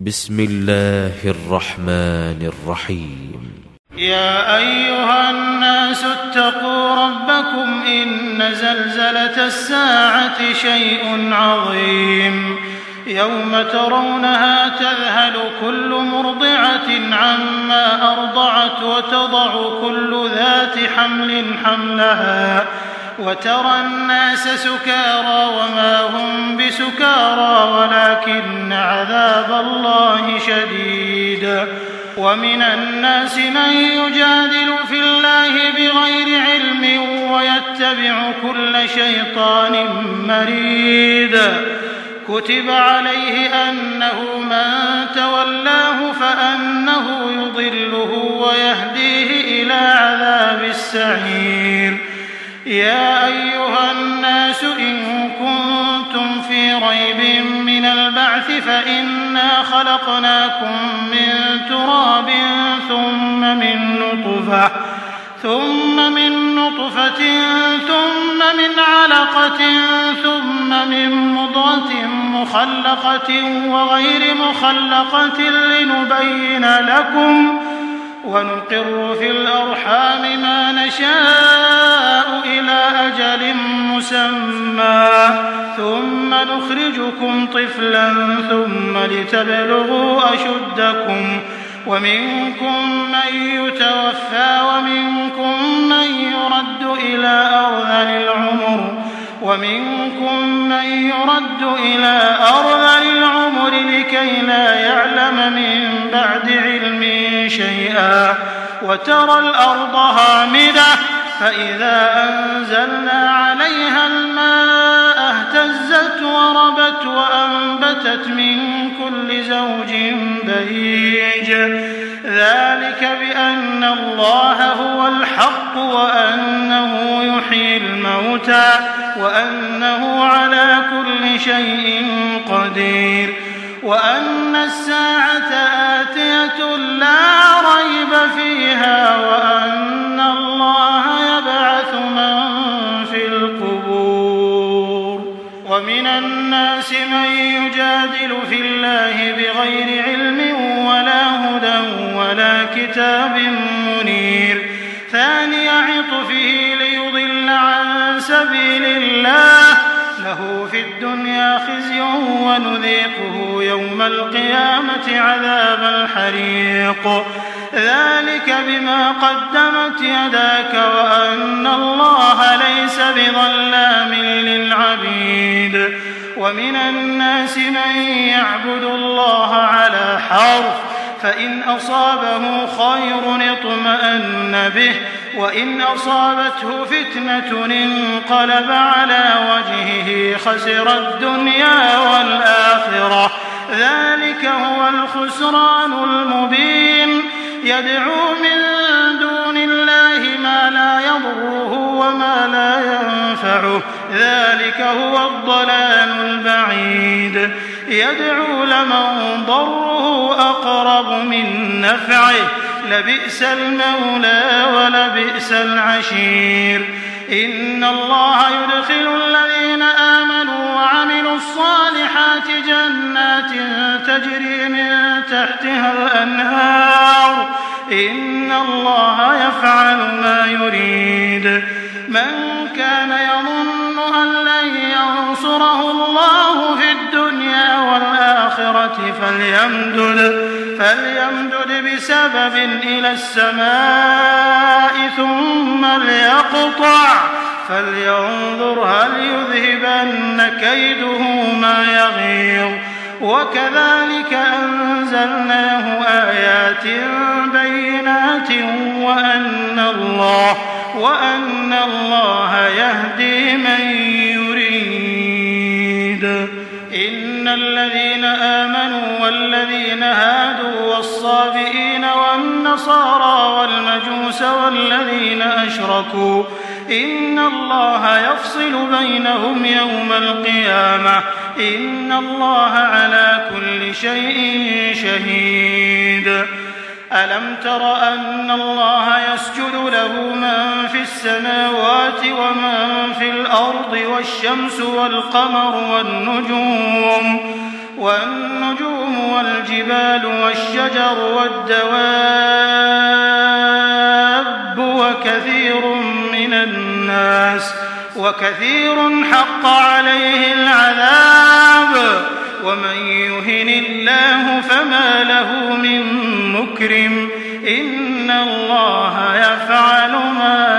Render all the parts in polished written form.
بسم الله الرحمن الرحيم. يا أيها الناس اتقوا ربكم إن زلزلة الساعة شيء عظيم يوم ترونها تذهل كل مرضعة عما أرضعت وتضع كل ذات حمل حملها وترى الناس سكارى وما هم بسكارى ولكن عذاب الله شديد. ومن الناس من يجادل في الله بغير علم ويتبع كل شيطان مريد. كتب عليه أنه من تولاه فأنه يضله ويهديه إلى عذاب السعير. يا أيها الناس إن كنتم في ريب من البعث فإنا خلقناكم من تراب ثم من نطفة ثم من علقة ثم من مضغة مخلقة وغير مخلقة لنبين لكم ونقر في الأرحام ما نشاء إلى أجل مسمى ثم نخرجكم طفلا ثم لتبلغوا أشدكم ومنكم من يتوفى ومنكم من يرد إلى أرذل العمر لكي لا يعلم من بعد علم شيئا. وترى الأرض هامدة فإذا أنزلنا عليها الماء اهتزت وربت وأنبتت من كل زوج بهيج. ذلك بأن الله هو الحق وأنه يحيي الموتى وأنه على كل شيء قدير وأن الساعة آتية لا ريب فيها وأن الله يبعث من في القبور. ومن الناس من يجادل في الله بغير علم ولا هدى ولا كتاب منير. ثاني عطفه ليضل عن سبيل الله له في الدنيا خزي ونذيقه يوم القيامة عذاب الحريق. ذلك بما قدمت يداك وأن الله ليس بظلام للعبيد. ومن الناس من يعبد الله على حرف فإن أصابه خير اطمأن به وإن أصابته فتنة انقلب على وجهه خسر الدنيا والآخرة. ذلك هو الخسران المبين. يدعو من دون الله ما لا يضره وما لا ينفعه ذلك هو الضلال البعيد. يدعو لمن ضره أقرب من نفعه لبئس المولى ولبئس العشير. إن الله يدخل الذين آمنوا وعملوا الصالحات جنات تجري من تحتها الأنهار. إن الله يفعل ما يريد. من كان يظن أن لن ينصره الله في الدنيا والآخرة فليمدد بسبب إلى السماء ثم ليقطع فلينظر هل يذهبن كيده ما يغيظ. وكذلك أنزلناه آيات بينات وأن الله يهدي من يريد. إن الذين آمنوا والذين هادوا والصابئين والنصارى والمجوس والذين أشركوا إن الله يفصل بينهم يوم القيامة. إن الله على كل شيء شهيد. ألم تر أن الله يسجد له من في السماوات ومن في الأرض والشمس والقمر والنجوم والجبال والشجر والدواب وكثير حق عليه العذاب ومن يهن الله فما له من مكرم إن الله يفعل ما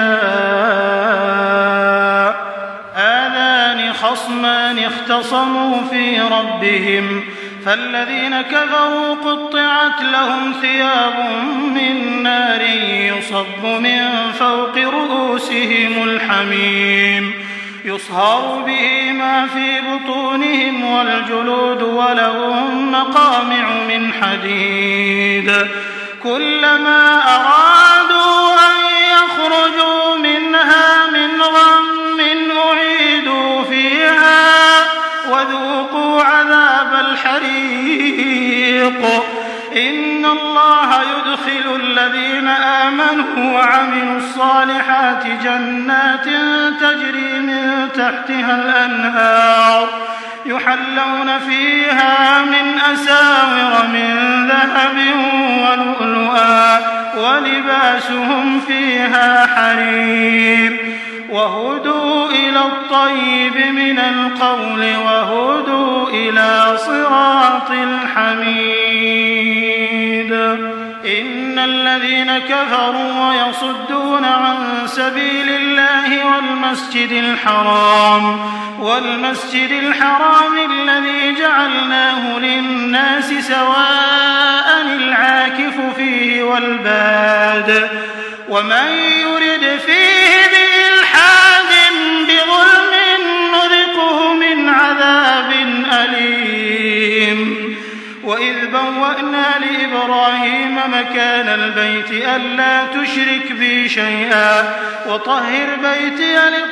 يشاء هذان خصمان اختصموا في ربهم فالذين كفروا قطعت لهم ثياب من نار يصب من فوق رؤوسهم الحميم يصهر به ما في بطونهم والجلود ولهم مقامع من حديد كلما أرادوا أن يخرجوا منها من غم أعيدوا فيها وذوقوا عذاب الحريق إن الله يدخل الذين آمنوا وعملوا الصالحات جنات تجري من تحتها الأنهار يحلون فيها من أساور من ذهب ولؤلؤا ولباسهم فيها حرير وهدوا إلى الطيب من القول وهدوا إلى صراط الحميد إن الذين كفروا ويصدون عن سبيل الله والمسجد الحرام الذي جعلناه للناس سواء العاكف فيه والباد ومن يرد فيه بإلحاد بظلم نذقه من عذاب أليم وإذ بوأنا لإبراهيم مكان البيت ألا تشرك بي شيئا وطهر بيتي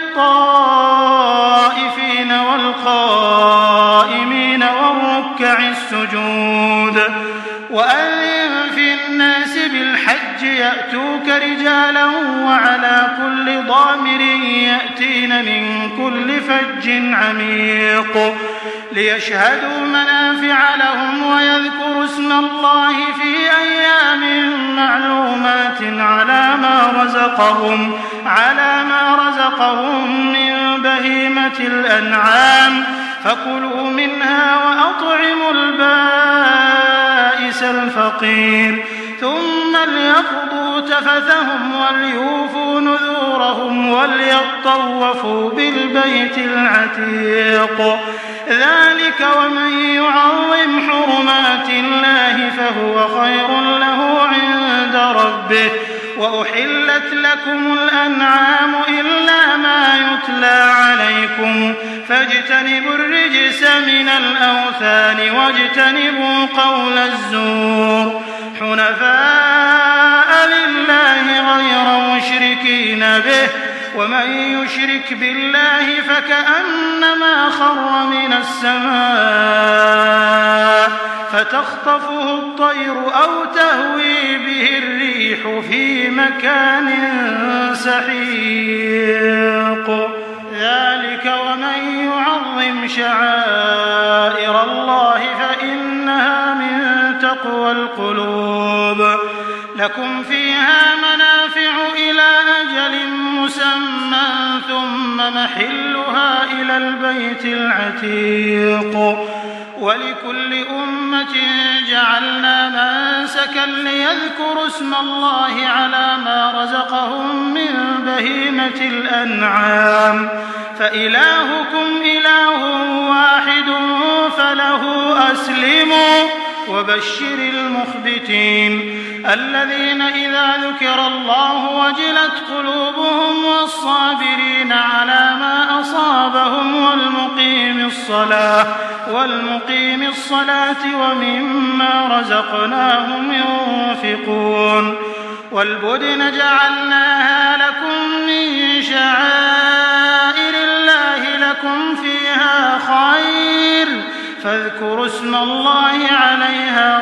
للطائفين والقائمين والركع السجود وأذن في الناس بالحج يأتوك رجالا وعلى كل ضامر يأتين من كل فج عميق ليشهدوا منافع لهم ويذكروا اسم الله في أيام معلومات على ما رزقهم من بهيمة الأنعام فكلوا منها وأطعموا البائس الفقير ثم ليقضوا تفثهم وليوفوا نذورهم وليطوفوا بالبيت العتيق ذلك ومن يعظم حرمات الله فهو خير له عند ربه وأحلت لكم الأنعام إلا ما يتلى عليكم فاجتنبوا الرجس من الأوثان واجتنبوا قول الزور حنفاء لله غير مشركين به ومن يشرك بالله فكأنما خر من السماء فتخطفه الطير أو تهوي به الريح في مكان سحيق ذلك ومن يعظم شعائر الله فإنها من تقوى القلوب لكم فيها منافع إلى أجل مسمى ثم محلها إلى البيت العتيق ولكل أمة جعلنا منسكا ليذكروا اسم الله على ما رزقهم من بهيمة الأنعام فإلهكم إله واحد فله أسلموا وبشر المخبتين الذين إذا ذكر الله وجلت قلوبهم والصابرين على ما أصابهم والمقيم الصلاة ومما رزقناهم ينفقون والبدن جعلناها لكم من شعائر الله لكم فيها خير فاذكروا اسم الله عليها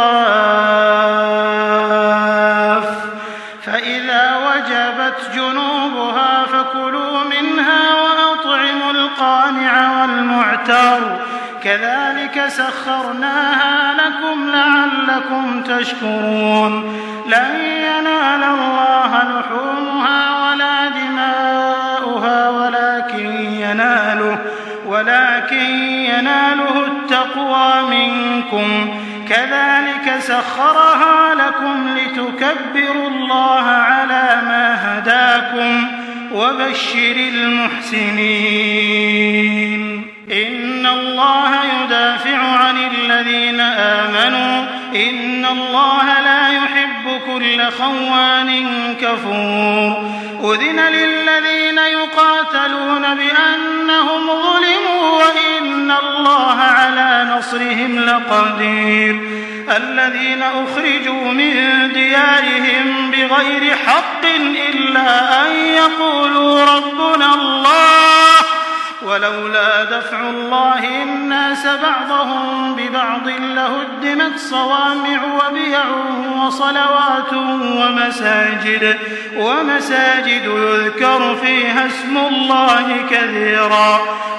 صواف فإذا وجبت جنوبها فكلوا منها وأطعموا القانع والمعتر كذلك سخرناها لكم لعلكم تشكرون لن ينال الله لحومها ولا دماؤها ولكن يناله التقوى منكم كذلك سخرها لكم لتكبروا الله على ما هداكم وبشر المحسنين إن الله يدافع عن الذين آمنوا إن الله لا يحب كل خوان كفور أذن للذين يقاتلون بأنهم ظلموا وإن الله على نصرهم لقدير الذين أخرجوا من ديارهم بغير حق إلا أن يقولوا ربنا الله ولولا دفع الله الناس بعضهم ببعض لهدمت صوامع وبيع وصلوات ومساجد يذكر فيها اسم الله كثيرا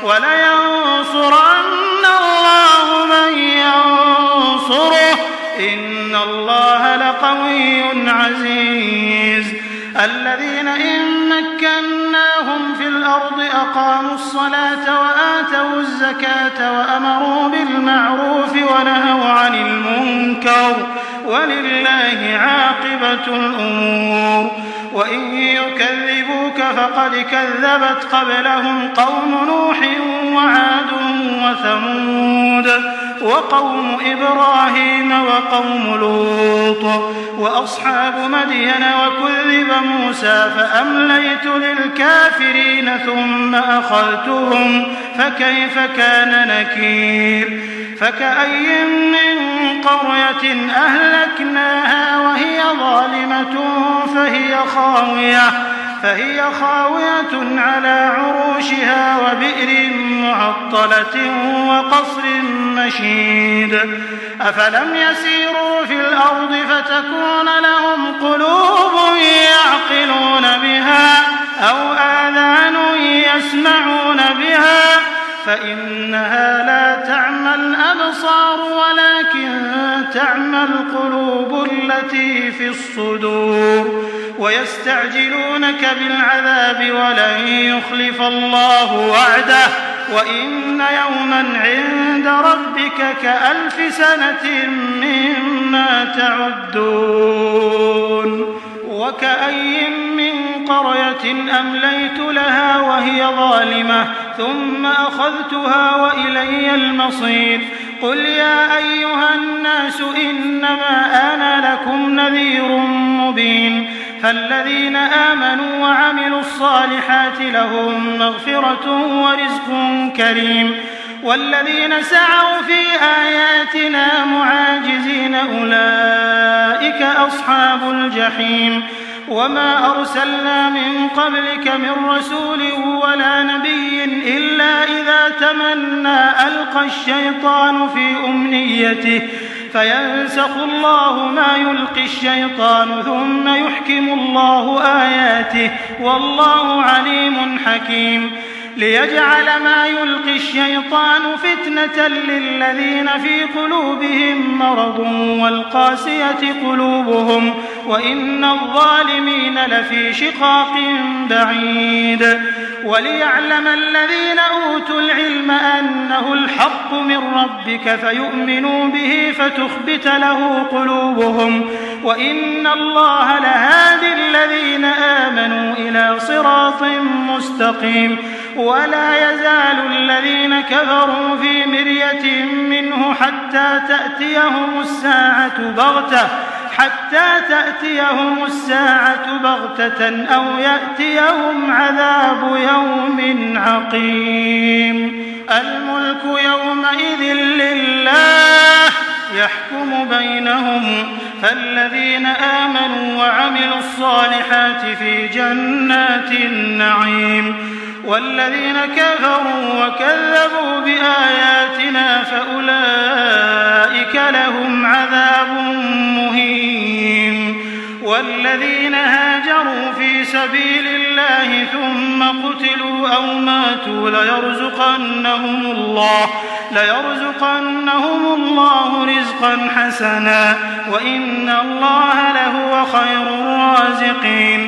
ولينصرن الله من ينصره إن الله لقوي عزيز الذين إن مكناهم في الأرض أقاموا الصلاة وآتوا الزكاة وأمروا بالمعروف ونهوا عن المنكر ولله عاقبة الأمور وإن يكذبوك فقد كذبت قبلهم قوم نوح وعاد وثمود وقوم إبراهيم وقوم لوط وأصحاب مدين وكذب موسى فأمليت للكافرين ثم أخذتهم فكيف كان نكير فكأي من قرية أهلكناها وهي ظالمة فهي خاوية على عروشها وبئر معطلة وقصر مشيد أفلم يسيروا في الأرض فتكون لهم قلوب يعقلون بها أو آذان يسمعون بها فإنها لا تعمى الأبصار ولكن تعمى القلوب التي في الصدور ويستعجلونك بالعذاب ولن يخلف الله وعده وإن يوما عند ربك كألف سنة مما تعدون وكأي من قرية أمليت لها وهي ظالمة ثم أخذتها وإلي المصير قل يا أيها الناس إنما أنا لكم نذير مبين فالذين آمنوا وعملوا الصالحات لهم مغفرة ورزق كريم والذين سعوا في آياتنا معاجزين أولئك أصحاب الجحيم وما أرسلنا من قبلك من رسول ولا نبي إلا إذا تمنى ألقى الشيطان في أمنيته فينسخ الله ما يلقي الشيطان ثم يحكم الله آياته والله عليم حكيم ليجعل ما يلقي الشيطان فتنة للذين في قلوبهم مرض والقاسية قلوبهم وإن الظالمين لفي شقاق بعيد وليعلم الذين أوتوا العلم أنه الحق من ربك فيؤمنوا به فتخبت له قلوبهم وإن الله لهادي الذين آمنوا إلى صراط مستقيم ولا يزال الذين كفروا في مرية منه حتى تأتيهم الساعة بغتة أو يأتيهم عذاب يوم عقيم الملك يومئذ لله يحكم بينهم فالذين آمنوا وعملوا الصالحات في جنات النعيم والذين كفروا وكذبوا بآياتنا فأولئك لهم عذاب مهين والذين هاجروا في سبيل الله ثم قتلوا أو ماتوا ليرزقنهم الله رزقا حسنا وإن الله لهو خير الرازقين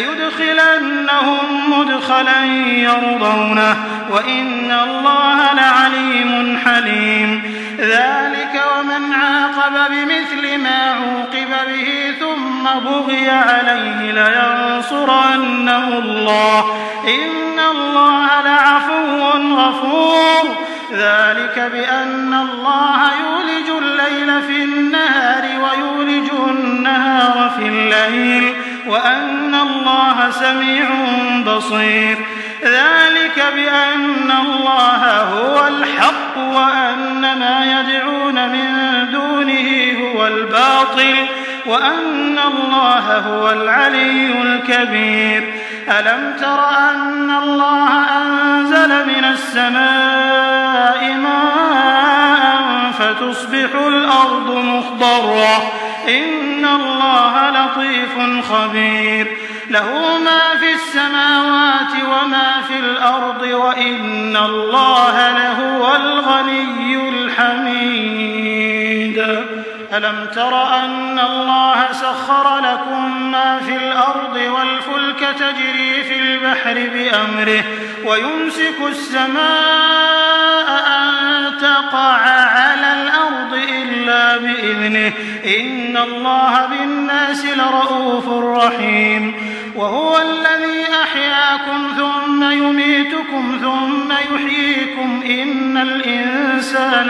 ليدخلنهم مدخلا يرضونه وإن الله لعليم حليم ذلك ومن عاقب بمثل ما عوقب به ثم بغي عليه لينصرنه الله إن الله لعفو غفور ذلك بأن الله يولج الليل في النهار ويولج النهار في الليل وأن الله سميع بصير ذلك بأن الله هو الحق وأن ما يدعون من دونه هو الباطل وأن الله هو العلي الكبير ألم تر أن الله أنزل من السماء ماء فتصبح الأرض مخضرة إن الله لطيف خبير له ما في السماوات وما في الأرض وإن الله لهو الغني الحميد ألم تر أن الله سخر لكم ما في الأرض والفلك تجري في البحر بأمره ويمسك السماء أن تقع على الأرض إلا بإذنه إن الله بالناس لرؤوف رحيم وهو الذي أحياكم ثم يميتكم ثم يحييكم إن الإنسان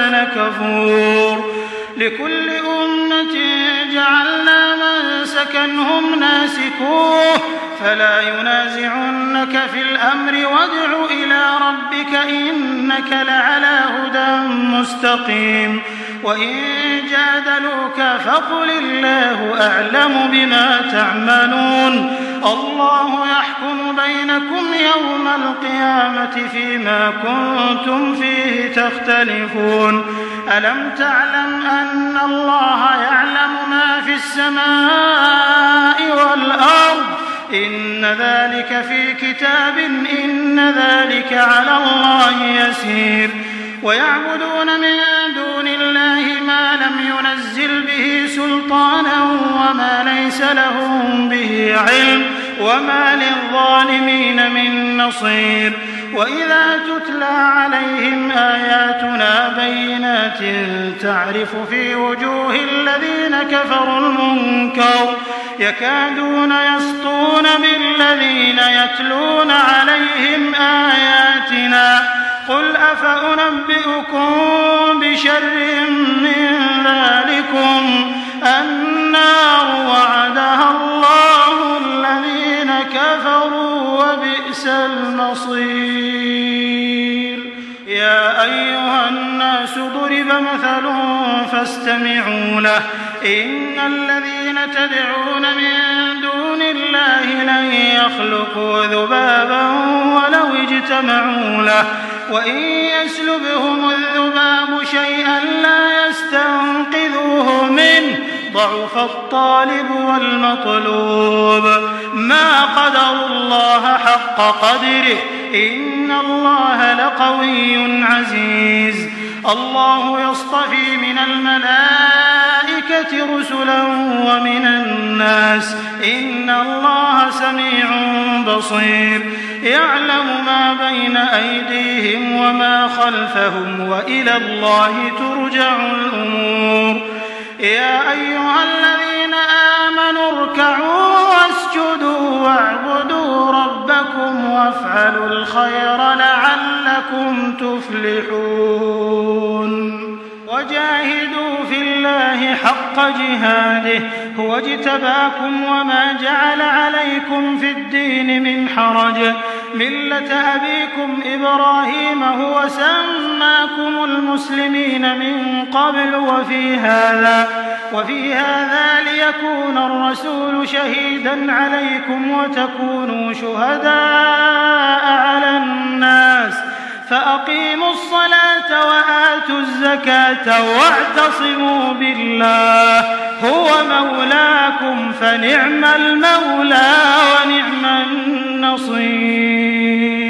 لكفور لكل أمة جعلنا منسكا هم ناسكوه فلا ينازعنك في الأمر وادع إلى ربك إنك لعلى هدى مستقيم وإن جادلوك فقل الله أعلم بما تعملون الله يحكم بينكم يوم القيامة فيما كنتم فيه تختلفون ألم تعلم أن الله يعلم ما في السماء والأرض إن ذلك في كتاب إن ذلك على الله يسير ويعبدون من دون الله ما لم ينزل به سلطانا وما ليس لهم به علم وما للظالمين من نصير وإذا تتلى عليهم آياتنا بينات تعرف في وجوه الذين كفروا المنكر يكادون يسطون بالذين يتلون عليهم آياتنا قل أفأنبئكم بشر من ذلكم النار وعدها الله الذين كفروا وبئس المصير يا أيها الناس ضرب مثل فاستمعوا له إن الذين تدعون من دون الله لن يخلقوا ذبابا ولو اجتمعوا له وإن يسلبهم الذباب شيئا لا يستنقذوه منه ضعف الطالب والمطلوب ما قدروا الله حق قدره إن الله لقوي عزيز الله يصطفي من الملائكة رسلا ومن الناس إن الله سميع بصير يعلم ما بين أيديهم وما خلفهم وإلى الله ترجع الأمور يا أيها الذين آمنوا اركعوا واسجدوا واعبدوا ربكم وافعلوا الخير لعلكم تفلحون وجاهدوا في الله حق جهاده هو اجتباكم وما جعل عليكم في الدين من حرج ملة أبيكم إبراهيم هو سماكم المسلمين من قبل وفي هذا ليكون الرسول شهيدا عليكم وتكونوا شهداء على الناس فأقيموا الصلاة وآتوا الزكاة واعتصموا بالله هو مولاكم فنعم المولى ونعم النصير.